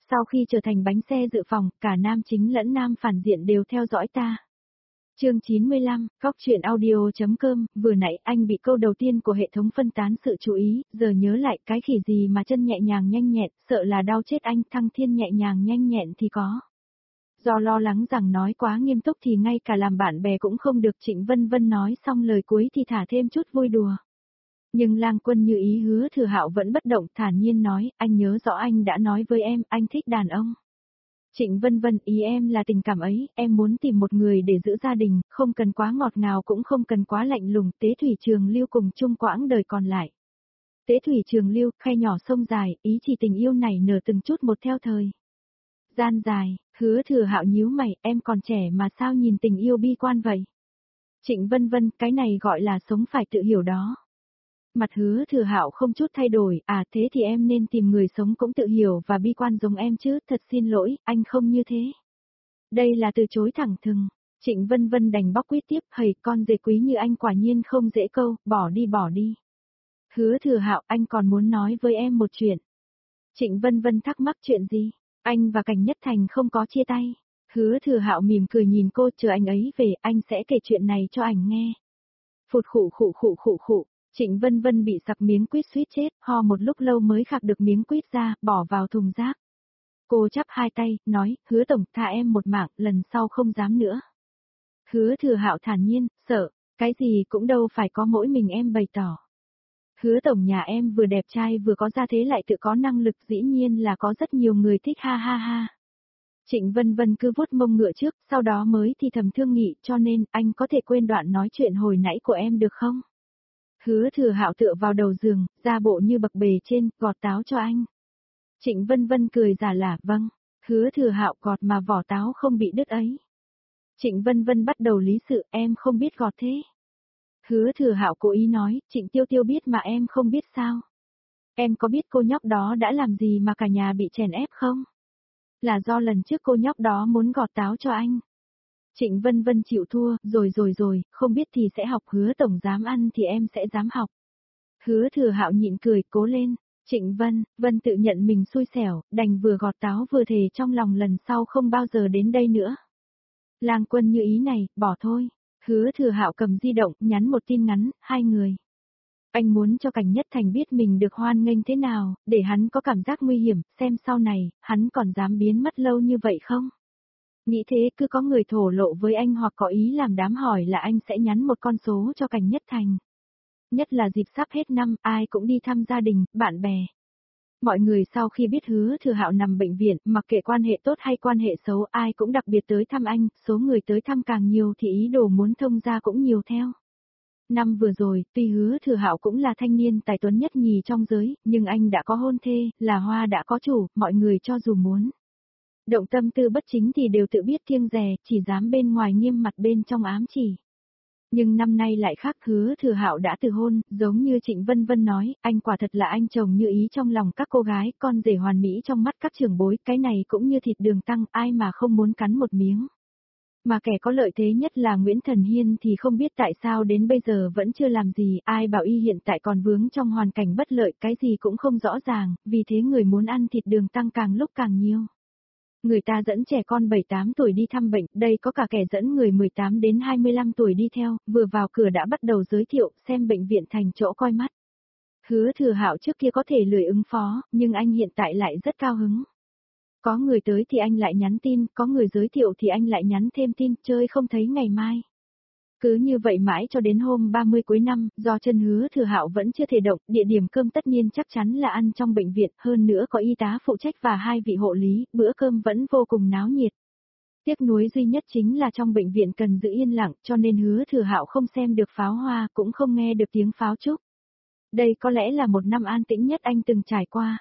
Sau khi trở thành bánh xe dự phòng, cả nam chính lẫn nam phản diện đều theo dõi ta. Chương 95, Góc truyện audio.com, vừa nãy anh bị câu đầu tiên của hệ thống phân tán sự chú ý, giờ nhớ lại cái khỉ gì mà chân nhẹ nhàng nhanh nhẹn, sợ là đau chết anh, Thăng Thiên nhẹ nhàng nhanh nhẹn thì có. Do lo lắng rằng nói quá nghiêm túc thì ngay cả làm bạn bè cũng không được, Trịnh Vân Vân nói xong lời cuối thì thả thêm chút vui đùa. Nhưng Lang Quân như ý Hứa Thừa Hạo vẫn bất động, thản nhiên nói, anh nhớ rõ anh đã nói với em, anh thích đàn ông. Trịnh Vân Vân, ý em là tình cảm ấy, em muốn tìm một người để giữ gia đình, không cần quá ngọt ngào cũng không cần quá lạnh lùng, Tế Thủy Trường Lưu cùng chung quãng đời còn lại. Tế Thủy Trường Lưu, khe nhỏ sông dài, ý chỉ tình yêu này nở từng chút một theo thời gian dài. Hứa Thừa Hạo nhíu mày, em còn trẻ mà sao nhìn tình yêu bi quan vậy? Trịnh Vân Vân, cái này gọi là sống phải tự hiểu đó. Mặt Hứa Thừa Hạo không chút thay đổi, thế thì em nên tìm người sống cũng tự hiểu và bi quan giống em chứ, thật xin lỗi, anh không như thế. Đây là từ chối thẳng thừng. Trịnh Vân Vân đành bóc quýt tiếp, hầy con dê quý như anh quả nhiên không dễ câu, bỏ đi bỏ đi. Hứa Thừa Hạo, anh còn muốn nói với em một chuyện. Trịnh Vân Vân thắc mắc chuyện gì? Anh và Cảnh Nhất Thành không có chia tay. Hứa Thừa Hạo mỉm cười nhìn cô, chờ anh ấy về, anh sẽ kể chuyện này cho ảnh nghe. Phụt khụ. Trịnh Vân Vân bị sặc miếng quýt suýt chết, ho một lúc lâu mới khạc được miếng quýt ra, bỏ vào thùng rác. Cô chắp hai tay, nói, Hứa tổng, tha em một mạng, lần sau không dám nữa. Hứa Thừa Hạo thản nhiên, sợ, cái gì cũng đâu phải có mỗi mình em bày tỏ. Hứa tổng, nhà em vừa đẹp trai vừa có gia thế lại tự có năng lực, dĩ nhiên là có rất nhiều người thích, ha ha ha. Trịnh Vân Vân cứ vuốt mông ngựa trước, sau đó mới thì thầm thương nghị, cho nên, anh có thể quên đoạn nói chuyện hồi nãy của em được không? Hứa Thừa Hạo tựa vào đầu giường, ra bộ như bậc bề trên, gọt táo cho anh. Trịnh Vân Vân cười giả lả, vâng. Hứa Thừa Hạo, gọt mà vỏ táo không bị đứt ấy. Trịnh Vân Vân bắt đầu lý sự, em không biết gọt thế. Hứa Thừa Hạo cố ý nói, Trịnh Tiêu Tiêu biết mà em không biết sao. Em có biết cô nhóc đó đã làm gì mà cả nhà bị chèn ép không? Là do lần trước cô nhóc đó muốn gọt táo cho anh. Trịnh Vân Vân chịu thua, rồi, không biết thì sẽ học, Hứa tổng dám ăn thì em sẽ dám học. Hứa Thừa Hạo nhịn cười, cố lên. Trịnh Vân tự nhận mình xui xẻo, đành vừa gọt táo vừa thề trong lòng lần sau không bao giờ đến đây nữa. Lang Quân như ý này, bỏ thôi. Hứa Thừa Hạo cầm di động, nhắn một tin ngắn, hai người. Anh muốn cho Cảnh Nhất Thành biết mình được hoan nghênh thế nào, để hắn có cảm giác nguy hiểm, xem sau này, hắn còn dám biến mất lâu như vậy không? Nghĩ thế, cứ có người thổ lộ với anh hoặc có ý làm đám hỏi là anh sẽ nhắn một con số cho Cảnh Nhất Thành. Nhất là dịp sắp hết năm, ai cũng đi thăm gia đình, bạn bè. Mọi người sau khi biết Hứa Thừa Hạo nằm bệnh viện, mặc kệ quan hệ tốt hay quan hệ xấu, ai cũng đặc biệt tới thăm anh, số người tới thăm càng nhiều thì ý đồ muốn thông gia cũng nhiều theo. Năm vừa rồi, tuy Hứa Thừa Hạo cũng là thanh niên tài tuấn nhất nhì trong giới, nhưng anh đã có hôn thê, là hoa đã có chủ, mọi người cho dù muốn động tâm tư bất chính thì đều tự biết kiêng dè, chỉ dám bên ngoài nghiêm mặt bên trong ám chỉ. Nhưng năm nay lại khác, Hứa Thừa Hạo đã từ hôn, giống như Trịnh Vân Vân nói, anh quả thật là anh chồng như ý trong lòng các cô gái, con rể hoàn mỹ trong mắt các trưởng bối, cái này cũng như thịt đường tăng, ai mà không muốn cắn một miếng. Mà kẻ có lợi thế nhất là Nguyễn Thần Hiên thì không biết tại sao đến bây giờ vẫn chưa làm gì, ai bảo y hiện tại còn vướng trong hoàn cảnh bất lợi, cái gì cũng không rõ ràng, vì thế người muốn ăn thịt đường tăng càng lúc càng nhiều. Người ta dẫn trẻ con 7-8 tuổi đi thăm bệnh, đây có cả kẻ dẫn người 18 đến 25 tuổi đi theo, vừa vào cửa đã bắt đầu giới thiệu, xem bệnh viện thành chỗ coi mắt. Hứa Thừa Hạo trước kia có thể lười ứng phó, nhưng anh hiện tại lại rất cao hứng. Có người tới thì anh lại nhắn tin, có người giới thiệu thì anh lại nhắn thêm tin, chơi không thấy ngày mai. Cứ như vậy mãi cho đến hôm 30 cuối năm, do chân Hứa Thừa Hạo vẫn chưa thể động, địa điểm cơm tất nhiên chắc chắn là ăn trong bệnh viện, hơn nữa có y tá phụ trách và 2 vị hộ lý, bữa cơm vẫn vô cùng náo nhiệt. Tiếc nuối duy nhất chính là trong bệnh viện cần giữ yên lặng, cho nên Hứa Thừa Hạo không xem được pháo hoa, cũng không nghe được tiếng pháo trúc. Đây có lẽ là một năm an tĩnh nhất anh từng trải qua.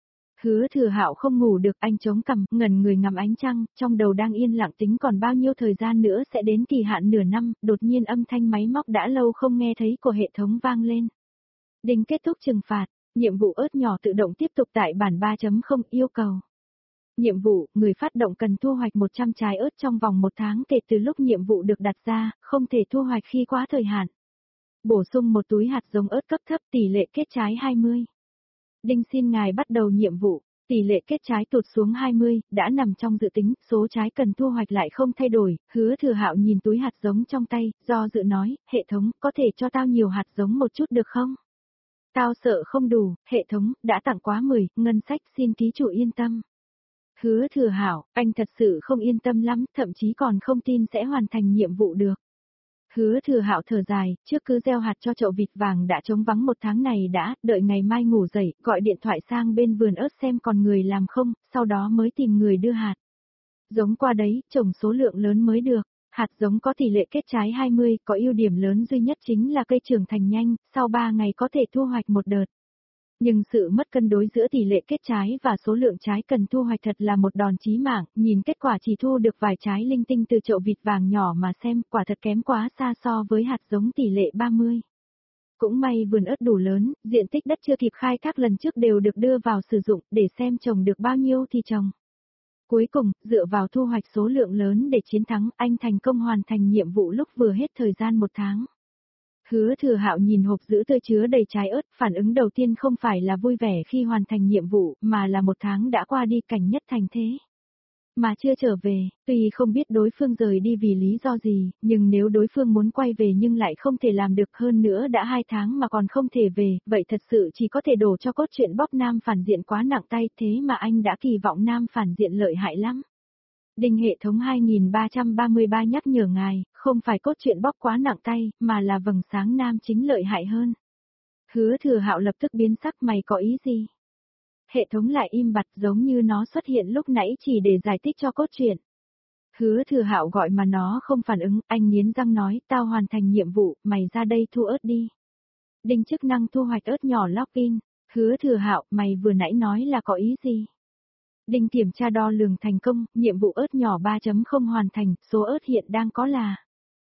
Hứa Thừa Hạo không ngủ được, anh chống cằm, ngẩn người ngắm ánh trăng, trong đầu đang yên lặng tính còn bao nhiêu thời gian nữa sẽ đến kỳ hạn nửa năm, đột nhiên âm thanh máy móc đã lâu không nghe thấy của hệ thống vang lên. Đinh kết thúc trừng phạt, nhiệm vụ ớt nhỏ tự động tiếp tục tại bản 3.0 yêu cầu. Nhiệm vụ, người phát động cần thu hoạch 100 trái ớt trong vòng 1 tháng kể từ lúc nhiệm vụ được đặt ra, không thể thu hoạch khi quá thời hạn. Bổ sung một túi hạt giống ớt cấp thấp tỷ lệ kết trái 20. Đinh xin ngài bắt đầu nhiệm vụ. Tỷ lệ kết trái tụt xuống 20, đã nằm trong dự tính, số trái cần thu hoạch lại không thay đổi, Hứa Thừa Hạo nhìn túi hạt giống trong tay, do dự nói, hệ thống, có thể cho tao nhiều hạt giống một chút được không? Tao sợ không đủ, hệ thống, đã tặng quá 10, ngân sách xin ký chủ yên tâm. Hứa Thừa Hạo, anh thật sự không yên tâm lắm, thậm chí còn không tin sẽ hoàn thành nhiệm vụ được. Hứa Thừa Hạo thở dài, trước cứ gieo hạt cho chậu vịt vàng đã trống vắng một tháng này đã, đợi ngày mai ngủ dậy, gọi điện thoại sang bên vườn ớt xem còn người làm không, sau đó mới tìm người đưa hạt. Giống qua đấy, trồng số lượng lớn mới được. Hạt giống có tỷ lệ kết trái 20, có ưu điểm lớn duy nhất chính là cây trưởng thành nhanh, sau 3 ngày có thể thu hoạch một đợt. Nhưng sự mất cân đối giữa tỷ lệ kết trái và số lượng trái cần thu hoạch thật là một đòn chí mạng, nhìn kết quả chỉ thu được vài trái linh tinh từ chậu vịt vàng nhỏ mà xem, quả thật kém quá xa so với hạt giống tỷ lệ 30. Cũng may vườn ớt đủ lớn, diện tích đất chưa kịp khai thác lần trước đều được đưa vào sử dụng, để xem trồng được bao nhiêu thì trồng. Cuối cùng, dựa vào thu hoạch số lượng lớn để chiến thắng, anh thành công hoàn thành nhiệm vụ lúc vừa hết thời gian một tháng. Hứa Thừa Hạo nhìn hộp giữ tươi chứa đầy trái ớt, phản ứng đầu tiên không phải là vui vẻ khi hoàn thành nhiệm vụ, mà là một tháng đã qua đi cảnh nhất thành thế. Mà chưa trở về, tuy không biết đối phương rời đi vì lý do gì, nhưng nếu đối phương muốn quay về nhưng lại không thể làm được hơn nữa đã 2 tháng mà còn không thể về, vậy thật sự chỉ có thể đổ cho cốt truyện bóp nam phản diện quá nặng tay thế mà anh đã kỳ vọng nam phản diện lợi hại lắm. Đinh hệ thống 2333 nhắc nhở ngài, không phải cốt truyện bóp quá nặng tay, mà là vầng sáng nam chính lợi hại hơn. Hứa Thừa Hạo lập tức biến sắc, mày có ý gì? Hệ thống lại im bặt giống như nó xuất hiện lúc nãy chỉ để giải thích cho cốt truyện. Hứa Thừa Hạo gọi mà nó không phản ứng, anh nghiến răng nói, tao hoàn thành nhiệm vụ, mày ra đây thu ớt đi. Đinh chức năng thu hoạch ớt nhỏ login. Hứa Thừa Hạo, mày vừa nãy nói là có ý gì? Đinh kiểm tra đo lường thành công, nhiệm vụ ớt nhỏ 3.0 hoàn thành, số ớt hiện đang có là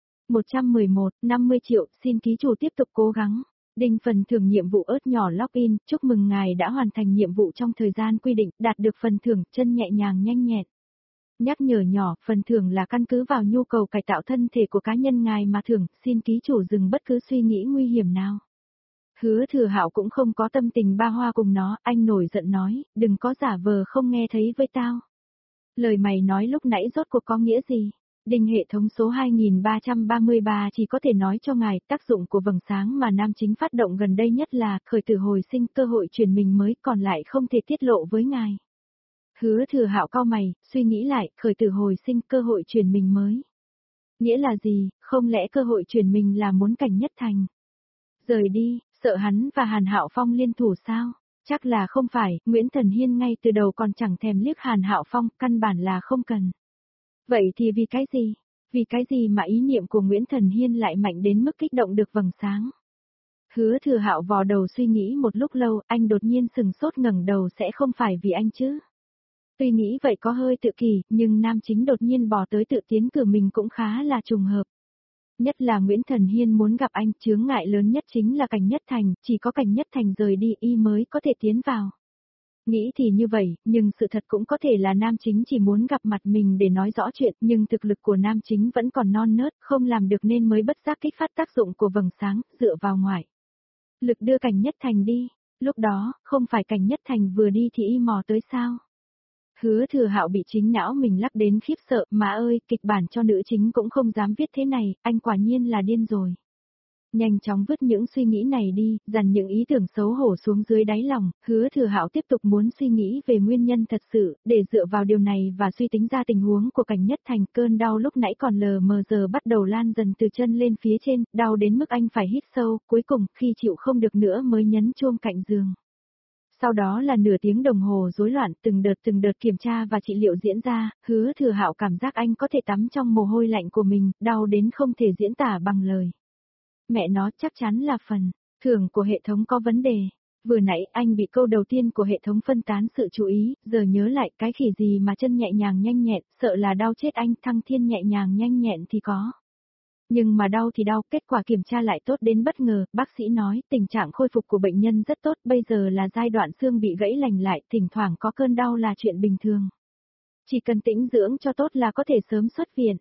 111, 50 triệu, xin ký chủ tiếp tục cố gắng. Đinh phần thưởng nhiệm vụ ớt nhỏ login, chúc mừng ngài đã hoàn thành nhiệm vụ trong thời gian quy định, đạt được phần thưởng, chân nhẹ nhàng nhanh nhẹn. Nhắc nhở nhỏ, phần thưởng là căn cứ vào nhu cầu cải tạo thân thể của cá nhân ngài mà thưởng, xin ký chủ dừng bất cứ suy nghĩ nguy hiểm nào. Hứa Thừa Hạo cũng không có tâm tình ba hoa cùng nó, anh nổi giận nói, đừng có giả vờ không nghe thấy với tao. Lời mày nói lúc nãy rốt cuộc có nghĩa gì? Đinh hệ thống số 2333 chỉ có thể nói cho ngài, tác dụng của vầng sáng mà nam chính phát động gần đây nhất là khởi tử hồi sinh, cơ hội chuyển mình mới, còn lại không thể tiết lộ với ngài. Hứa Thừa Hạo cau mày, suy nghĩ lại, khởi tử hồi sinh, cơ hội chuyển mình mới. Nghĩa là gì, không lẽ cơ hội chuyển mình là muốn cảnh nhất thành? Rời đi, sợ hắn và Hàn Hạo Phong liên thủ sao? Chắc là không phải, Nguyễn Thần Hiên ngay từ đầu còn chẳng thèm liếc Hàn Hạo Phong, căn bản là không cần. Vậy thì vì cái gì? Vì cái gì mà ý niệm của Nguyễn Thần Hiên lại mạnh đến mức kích động được vầng sáng? Hứa Thừa Hạo vò đầu suy nghĩ một lúc lâu, anh đột nhiên sừng sốt ngẩng đầu, sẽ không phải vì anh chứ? Tuy nghĩ vậy có hơi tự kỳ, nhưng nam chính đột nhiên bỏ tới tự tiến cử mình cũng khá là trùng hợp. Nhất là Nguyễn Thần Hiên muốn gặp anh, chướng ngại lớn nhất chính là Cảnh Nhất Thành, chỉ có Cảnh Nhất Thành rời đi y mới có thể tiến vào. Nghĩ thì như vậy, nhưng sự thật cũng có thể là nam chính chỉ muốn gặp mặt mình để nói rõ chuyện, nhưng thực lực của nam chính vẫn còn non nớt, không làm được nên mới bất giác kích phát tác dụng của vầng sáng, dựa vào ngoại lực đưa Cảnh Nhất Thành đi. Lúc đó, không phải Cảnh Nhất Thành vừa đi thì y mò tới sao? Hứa Thừa Hạo bị chính não mình lắc đến khiếp sợ, mà ơi, kịch bản cho nữ chính cũng không dám viết thế này, anh quả nhiên là điên rồi. Nhanh chóng vứt những suy nghĩ này đi, dằn những ý tưởng xấu hổ xuống dưới đáy lòng, Hứa Thừa Hạo tiếp tục muốn suy nghĩ về nguyên nhân thật sự, để dựa vào điều này và suy tính ra tình huống của Cảnh Nhất Thành. Cơn đau lúc nãy còn lờ mờ giờ bắt đầu lan dần từ chân lên phía trên, đau đến mức anh phải hít sâu, cuối cùng, khi chịu không được nữa mới nhấn chuông cạnh giường. Sau đó là nửa tiếng đồng hồ rối loạn, từng đợt kiểm tra và trị liệu diễn ra, Hứa Thừa Hạo cảm giác anh có thể tắm trong mồ hôi lạnh của mình, đau đến không thể diễn tả bằng lời. Mẹ nó chắc chắn là phần thưởng của hệ thống có vấn đề. Vừa nãy anh bị câu đầu tiên của hệ thống phân tán sự chú ý, giờ nhớ lại cái khỉ gì mà chân nhẹ nhàng nhanh nhẹn, sợ là đau chết anh, Thăng Thiên nhẹ nhàng nhanh nhẹn thì có. Nhưng mà đau thì đau, kết quả kiểm tra lại tốt đến bất ngờ, bác sĩ nói tình trạng khôi phục của bệnh nhân rất tốt, bây giờ là giai đoạn xương bị gãy lành lại, thỉnh thoảng có cơn đau là chuyện bình thường. Chỉ cần tĩnh dưỡng cho tốt là có thể sớm xuất viện.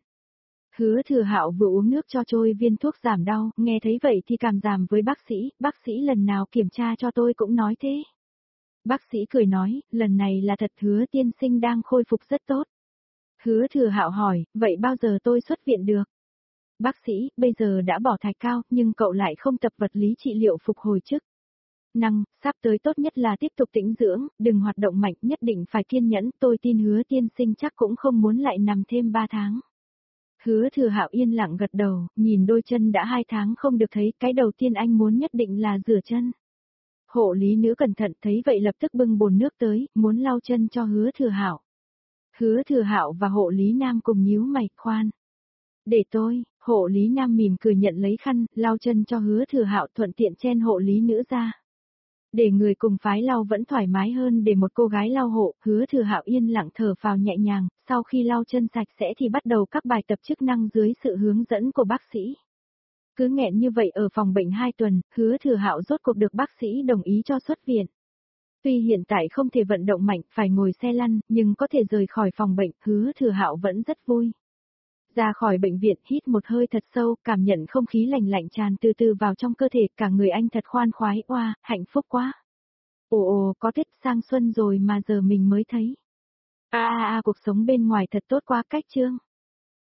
Hứa Thừa Hạo vừa uống nước cho trôi viên thuốc giảm đau, nghe thấy vậy thì cảm giảm với bác sĩ lần nào kiểm tra cho tôi cũng nói thế. Bác sĩ cười nói, lần này là thật, Hứa tiên sinh đang khôi phục rất tốt. Hứa Thừa Hạo hỏi, vậy bao giờ tôi xuất viện được? Bác sĩ, bây giờ đã bỏ thạch cao, nhưng cậu lại không tập vật lý trị liệu phục hồi chức năng, sắp tới tốt nhất là tiếp tục tĩnh dưỡng, đừng hoạt động mạnh, nhất định phải kiên nhẫn, tôi tin Hứa tiên sinh chắc cũng không muốn lại nằm thêm 3 tháng. Hứa Thừa Hạo yên lặng gật đầu, nhìn đôi chân đã 2 tháng không được thấy, cái đầu tiên anh muốn nhất định là rửa chân. Hộ lý nữ cẩn thận thấy vậy lập tức bưng bồn nước tới, muốn lau chân cho Hứa Thừa Hạo. Hứa Thừa Hạo và hộ lý nam cùng nhíu mày, khoan. Để tôi, hộ lý nam mỉm cười nhận lấy khăn, lau chân cho Hứa Thừa Hạo, thuận tiện chen hộ lý nữ ra. Để người cùng phái lau vẫn thoải mái hơn để một cô gái lau hộ, Hứa Thừa Hạo yên lặng thở phào nhẹ nhàng, sau khi lau chân sạch sẽ thì bắt đầu các bài tập chức năng dưới sự hướng dẫn của bác sĩ. Cứ nghẹn như vậy ở phòng bệnh 2 tuần, Hứa Thừa Hạo rốt cuộc được bác sĩ đồng ý cho xuất viện. Tuy hiện tại không thể vận động mạnh, phải ngồi xe lăn, nhưng có thể rời khỏi phòng bệnh, Hứa Thừa Hạo vẫn rất vui. Ra khỏi bệnh viện, hít một hơi thật sâu, cảm nhận không khí lạnh lạnh tràn từ từ vào trong cơ thể, cả người anh thật khoan khoái, oa, hạnh phúc quá. Ồ, có Tết sang xuân rồi mà giờ mình mới thấy. Cuộc sống bên ngoài thật tốt quá, cách chương.